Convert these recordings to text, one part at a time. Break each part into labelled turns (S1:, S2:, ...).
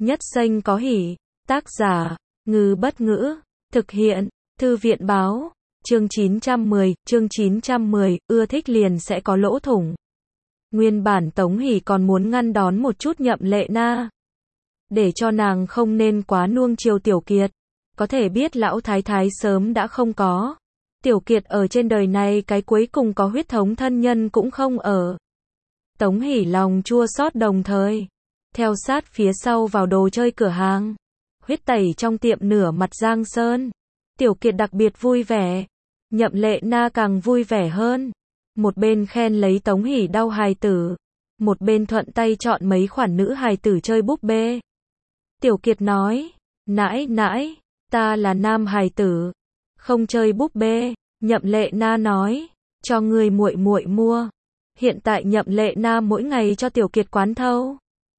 S1: Nhất xanh có hỉ. Tác giả, Ngư Bất Ngữ. Thực hiện, Thư viện Báo. Chương 910, ưa thích liền sẽ có lỗ thủng. Nguyên bản Tống Hỷ còn muốn ngăn đón một chút Nhậm Lệ Na, để cho nàng không nên quá nuông chiều Tiểu Kiệt. Có thể biết lão thái thái sớm đã không có. Tiểu Kiệt ở trên đời này cái cuối cùng có huyết thống thân nhân cũng không ở. Tống Hỷ lòng chua xót đồng thời theo sát phía sau vào đồ chơi cửa hàng. Huyết tẩy trong tiệm nửa mặt Giang Sơn. Tiểu Kiệt đặc biệt vui vẻ. Nhậm Lệ Na càng vui vẻ hơn. Một bên khen lấy Tống Hỷ đau hài tử, một bên thuận tay chọn mấy khoản nữ hài tử chơi búp bê. Tiểu Kiệt nói, nãi nãi, ta là nam hài tử, không chơi búp bê. Nhậm Lệ Na nói, cho người muội muội mua. Hiện tại Nhậm Lệ Na mỗi ngày cho Tiểu Kiệt quán thâu,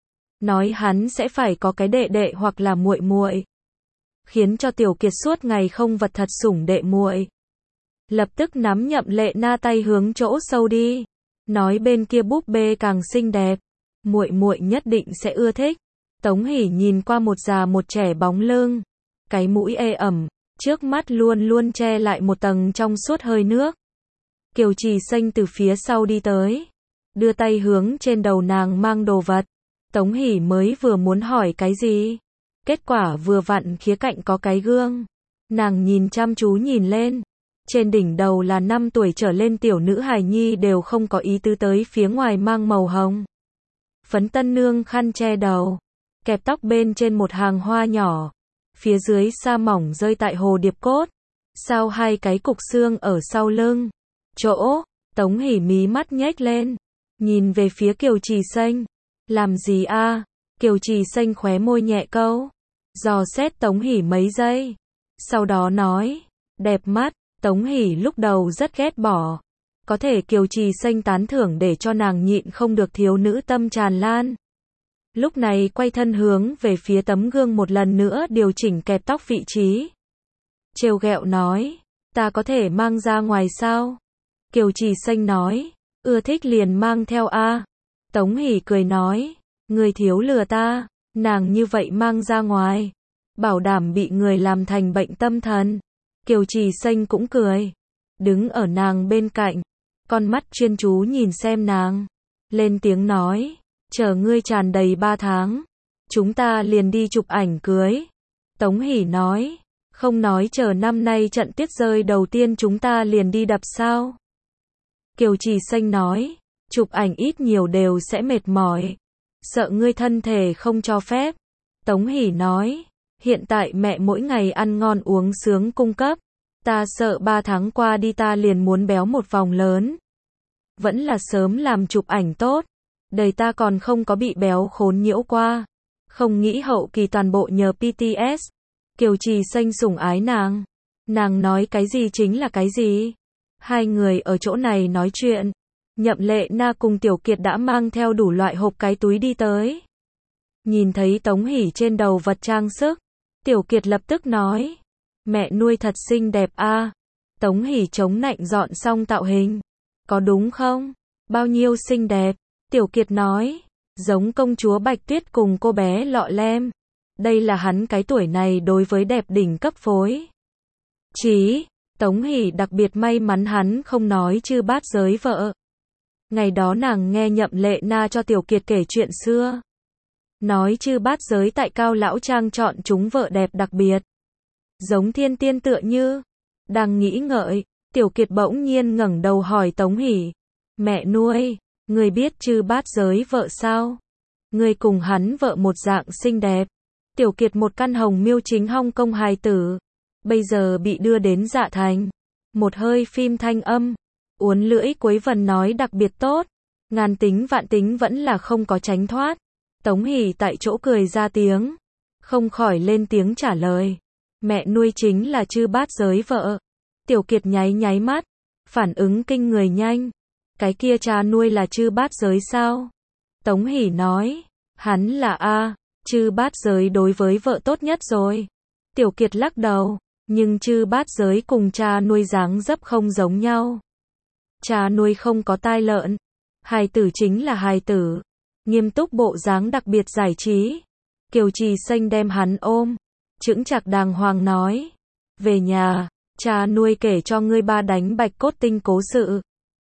S1: nói hắn sẽ phải có cái đệ đệ hoặc là muội muội, khiến cho Tiểu Kiệt suốt ngày không vật thật sủng đệ muội. Lập tức nắm Nhậm Lệ Na tay hướng chỗ sâu đi, nói bên kia búp bê càng xinh đẹp, muội muội nhất định sẽ ưa thích. Tống Hỷ nhìn qua một già một trẻ bóng lưng, cái mũi ê ẩm, trước mắt luôn luôn che lại một tầng trong suốt hơi nước. Kiều Trì Xanh từ phía sau đi tới, đưa tay hướng trên đầu nàng mang đồ vật. Tống Hỷ mới vừa muốn hỏi cái gì, kết quả vừa vặn khía cạnh có cái gương. Nàng nhìn chăm chú nhìn lên, trên đỉnh đầu là 5 tuổi trở lên tiểu nữ hài nhi đều không có ý tứ tới phía ngoài mang màu hồng phấn tân nương khăn che đầu, kẹp tóc bên trên một hàng hoa nhỏ, phía dưới sa mỏng rơi tại hồ điệp cốt, sau hai cái cục xương ở sau lưng. Chỗ, Tống Hỷ mí mắt nhếch lên, nhìn về phía Kiều Trì Xanh. Làm gì a? Kiều Trì Xanh khóe môi nhẹ câu, dò xét Tống Hỷ mấy giây, sau đó nói, đẹp mắt. Tống Hỷ lúc đầu rất ghét bỏ, có thể Kiều Trì Xanh tán thưởng để cho nàng nhịn không được thiếu nữ tâm tràn lan. Lúc này quay thân hướng về phía tấm gương một lần nữa điều chỉnh kẹp tóc vị trí. Trêu ghẹo nói, ta có thể mang ra ngoài sao? Kiều Trì Xanh nói, ưa thích liền mang theo a. Tống Hỷ cười nói, người thiếu lừa ta, nàng như vậy mang ra ngoài, bảo đảm bị người làm thành bệnh tâm thần. Kiều Trì Xanh cũng cười, đứng ở nàng bên cạnh, con mắt chuyên chú nhìn xem nàng, lên tiếng nói, chờ ngươi tràn đầy 3 tháng, chúng ta liền đi chụp ảnh cưới. Tống Hỷ nói, không nói chờ năm nay trận tuyết rơi đầu tiên chúng ta liền đi đập sao? Kiều Trì Xanh nói, chụp ảnh ít nhiều đều sẽ mệt mỏi, sợ ngươi thân thể không cho phép. Tống Hỷ nói, hiện tại mẹ mỗi ngày ăn ngon uống sướng cung cấp, ta sợ 3 tháng qua đi ta liền muốn béo một vòng lớn. Vẫn là sớm làm chụp ảnh tốt, đời ta còn không có bị béo khốn nhiễu qua, không nghĩ hậu kỳ toàn bộ nhờ PTS. Kiều Trì Xanh sủng ái nàng nói cái gì chính là cái gì. Hai người ở chỗ này nói chuyện, Nhậm Lệ Na cùng Tiểu Kiệt đã mang theo đủ loại hộp cái túi đi tới. Nhìn thấy Tống Hỷ trên đầu vật trang sức, Tiểu Kiệt lập tức nói, mẹ nuôi thật xinh đẹp a. Tống Hỷ chống nạnh dọn xong tạo hình, có đúng không? Bao nhiêu xinh đẹp? Tiểu Kiệt nói, giống công chúa Bạch Tuyết cùng cô bé Lọ Lem. Đây là hắn cái tuổi này đối với đẹp đỉnh cấp phối. Chí, Tống Hỷ đặc biệt may mắn hắn không nói chư bát giới vợ. Ngày đó nàng nghe Nhậm Lệ Na cho Tiểu Kiệt kể chuyện xưa, nói chư bát giới tại Cao Lão Trang chọn chúng vợ đẹp đặc biệt, giống thiên tiên tựa như. Đang nghĩ ngợi, Tiểu Kiệt bỗng nhiên ngẩng đầu hỏi Tống Hỷ, mẹ nuôi, người biết chư bát giới vợ sao? Người cùng hắn vợ một dạng xinh đẹp. Tiểu Kiệt một căn hồng miêu chính Hong Kong hài tử, bây giờ bị đưa đến Dạ Thành. Một hơi phim thanh âm, uốn lưỡi quấy vần nói đặc biệt tốt, ngàn tính vạn tính vẫn là không có tránh thoát. Tống Hỷ tại chỗ cười ra tiếng, không khỏi lên tiếng trả lời, mẹ nuôi chính là chư bát giới vợ. Tiểu Kiệt nháy nháy mắt, phản ứng kinh người nhanh, cái kia cha nuôi là chư bát giới sao? Tống Hỷ nói, hắn là a, chư bát giới đối với vợ tốt nhất rồi. Tiểu Kiệt lắc đầu, nhưng chư bát giới cùng cha nuôi dáng dấp không giống nhau. Cha nuôi không có tai lợn, hài tử chính là hài tử, nghiêm túc bộ dáng đặc biệt giải trí. Kiều Trì Xanh đem hắn ôm, chững chạc đàng hoàng nói. Về nhà, cha nuôi kể cho ngươi ba đánh Bạch Cốt Tinh cố sự.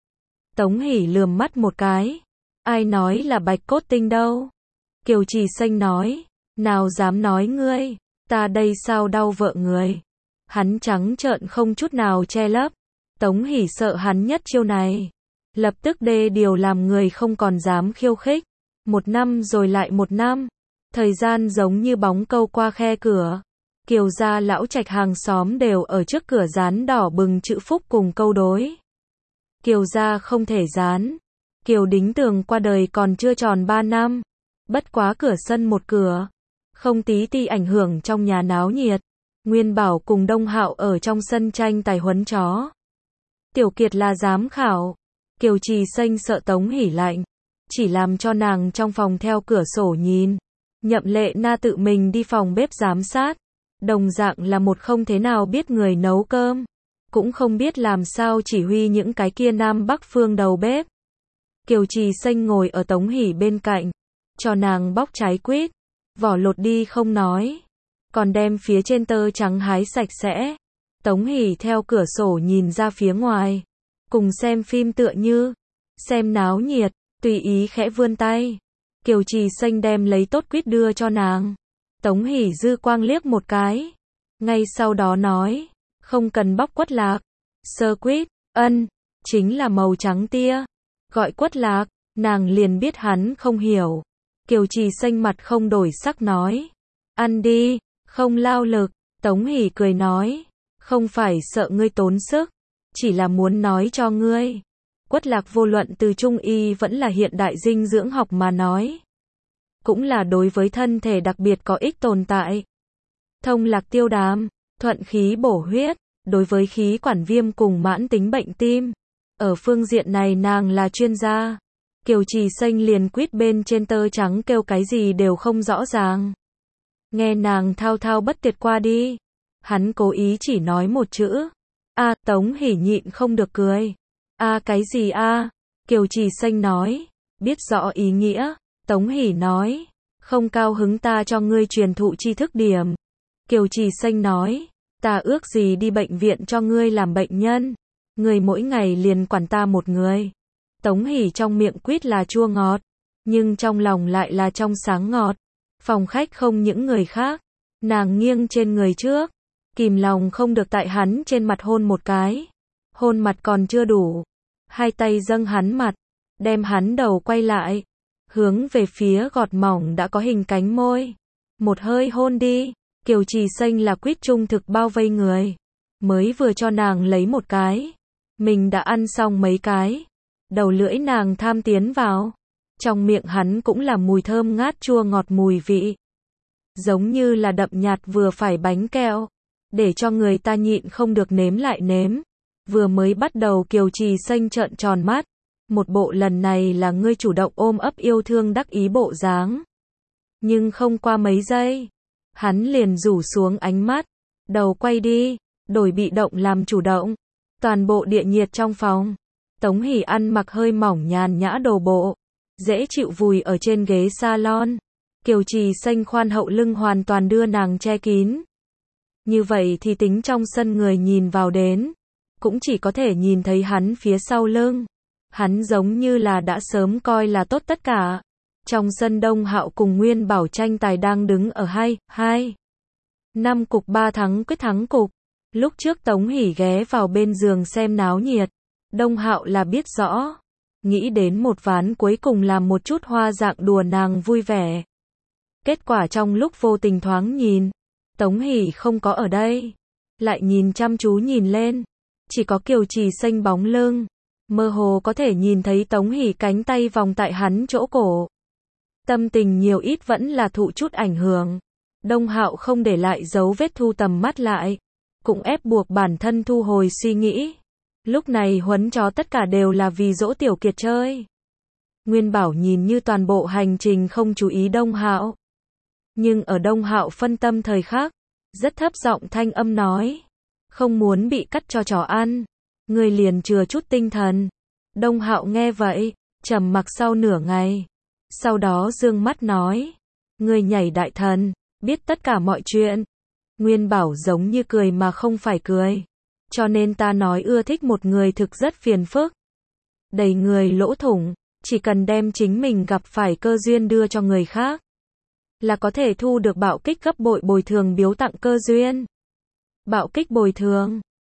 S1: Tống Hỷ lườm mắt một cái. Ai nói là Bạch Cốt Tinh đâu? Kiều Trì Xanh nói. Nào dám nói ngươi, ta đây sao đau vợ người. Hắn trắng trợn không chút nào che lấp. Tống Hỷ sợ hắn nhất chiêu này. Lập tức đê điều làm người không còn dám khiêu khích. 1 năm rồi lại 1 năm. Thời gian giống như bóng câu qua khe cửa. Kiều gia lão trạch hàng xóm đều ở trước cửa dán đỏ bừng chữ phúc cùng câu đối. Kiều gia không thể dán. Kiều Đính Tường qua đời còn chưa tròn 3 năm. Bất quá cửa sân một cửa. Không tí ti ảnh hưởng trong nhà náo nhiệt. Nguyên Bảo cùng Đông Hạo ở trong sân tranh tài huấn chó. Tiểu Kiệt là giám khảo. Kiều Trì Xanh sợ Tống Hỷ lạnh. Chỉ làm cho nàng trong phòng theo cửa sổ nhìn. Nhậm Lệ Na tự mình đi phòng bếp giám sát. Đồng dạng là một không thế nào biết người nấu cơm. Cũng không biết làm sao chỉ huy những cái kia Nam Bắc phương đầu bếp. Kiều Trì Xanh ngồi ở Tống Hỷ bên cạnh. Cho nàng bóc trái quýt. Vỏ lột đi không nói. Còn đem phía trên tơ trắng hái sạch sẽ. Tống Hỷ theo cửa sổ nhìn ra phía ngoài. Cùng xem phim tựa như. Xem náo nhiệt. Tùy ý khẽ vươn tay. Kiều Trì Xanh đem lấy tốt quýt đưa cho nàng. Tống Hỷ dư quang liếc một cái. Ngay sau đó nói. Không cần bóc quất lạc. Sơ quýt. Ân. Chính là màu trắng tia. Gọi quất lạc. Nàng liền biết hắn không hiểu. Kiều Trì Xanh mặt không đổi sắc nói. Ăn đi. Không lao lực. Tống Hỷ cười nói. Không phải sợ ngươi tốn sức. Chỉ là muốn nói cho ngươi. Quất lạc vô luận từ trung y vẫn là hiện đại dinh dưỡng học mà nói. Cũng là đối với thân thể đặc biệt có ích tồn tại. Thông lạc tiêu đàm, thuận khí bổ huyết, đối với khí quản viêm cùng mãn tính bệnh tim. Ở phương diện này nàng là chuyên gia. Kiều Trì Xanh liền quýt bên trên tơ trắng kêu cái gì đều không rõ ràng. Nghe nàng thao thao bất tuyệt qua đi. Hắn cố ý chỉ nói một chữ. A, Tống Hỷ nhịn không được cười. A cái gì a? Kiều Trì Xanh nói. Biết rõ ý nghĩa. Tống Hỷ nói. Không cao hứng ta cho ngươi truyền thụ tri thức điểm. Kiều Trì Xanh nói. Ta ước gì đi bệnh viện cho ngươi làm bệnh nhân. Ngươi mỗi ngày liền quản ta một người. Tống Hỷ trong miệng quýt là chua ngọt. Nhưng trong lòng lại là trong sáng ngọt. Phòng khách không những người khác. Nàng nghiêng trên người trước. Kìm lòng không được tại hắn trên mặt hôn một cái. Hôn mặt còn chưa đủ. Hai tay dâng hắn mặt. Đem hắn đầu quay lại. Hướng về phía gọt mỏng đã có hình cánh môi. Một hơi hôn đi. Kiều Trì Xanh là quýt trung thực bao vây người. Mới vừa cho nàng lấy một cái. Mình đã ăn xong mấy cái. Đầu lưỡi nàng tham tiến vào. Trong miệng hắn cũng là mùi thơm ngát chua ngọt mùi vị. Giống như là đậm nhạt vừa phải bánh kẹo. Để cho người ta nhịn không được nếm lại nếm. Vừa mới bắt đầu Kiều Trì Xanh trợn tròn mắt. Một bộ lần này là ngươi chủ động ôm ấp yêu thương đắc ý bộ dáng. Nhưng không qua mấy giây. Hắn liền rủ xuống ánh mắt. Đầu quay đi. Đổi bị động làm chủ động. Toàn bộ địa nhiệt trong phòng. Tống Hỷ ăn mặc hơi mỏng nhàn nhã đồ bộ. Dễ chịu vùi ở trên ghế salon. Kiều Trì Xanh khoan hậu lưng hoàn toàn đưa nàng che kín. Như vậy thì tính trong sân người nhìn vào đến. Cũng chỉ có thể nhìn thấy hắn phía sau lưng. Hắn giống như là đã sớm coi là tốt tất cả. Trong sân Đông Hạo cùng Nguyên Bảo tranh tài đang đứng ở 2-2. 5 cục 3 thắng quyết thắng cục. Lúc trước Tống Hỷ ghé vào bên giường xem náo nhiệt. Đông Hạo là biết rõ. Nghĩ đến một ván cuối cùng làm một chút hoa dạng đùa nàng vui vẻ. Kết quả trong lúc vô tình thoáng nhìn. Tống Hỷ không có ở đây. Lại nhìn chăm chú nhìn lên. Chỉ có Kiều Trì Xanh bóng lưng. Mơ hồ có thể nhìn thấy Tống Hỷ cánh tay vòng tại hắn chỗ cổ. Tâm tình nhiều ít vẫn là thụ chút ảnh hưởng. Đông Hạo không để lại dấu vết thu tầm mắt lại. Cũng ép buộc bản thân thu hồi suy nghĩ. Lúc này huấn chó tất cả đều là vì dỗ Tiểu Kiệt chơi. Nguyên Bảo nhìn như toàn bộ hành trình không chú ý Đông Hạo. Nhưng ở Đông Hạo phân tâm thời khắc. Rất thấp giọng thanh âm nói. Không muốn bị cắt cho chó ăn. Người liền chừa chút tinh thần. Đông Hạo nghe vậy. Trầm mặc sau nửa ngày. Sau đó dương mắt nói. Người nhảy đại thần, biết tất cả mọi chuyện. Nguyên Bảo giống như cười mà không phải cười. Cho nên ta nói ưa thích một người thực rất phiền phức. Đầy người lỗ thủng, chỉ cần đem chính mình gặp phải cơ duyên đưa cho người khác, là có thể thu được bạo kích gấp bội bồi thường biếu tặng cơ duyên. Bạo kích bồi thường.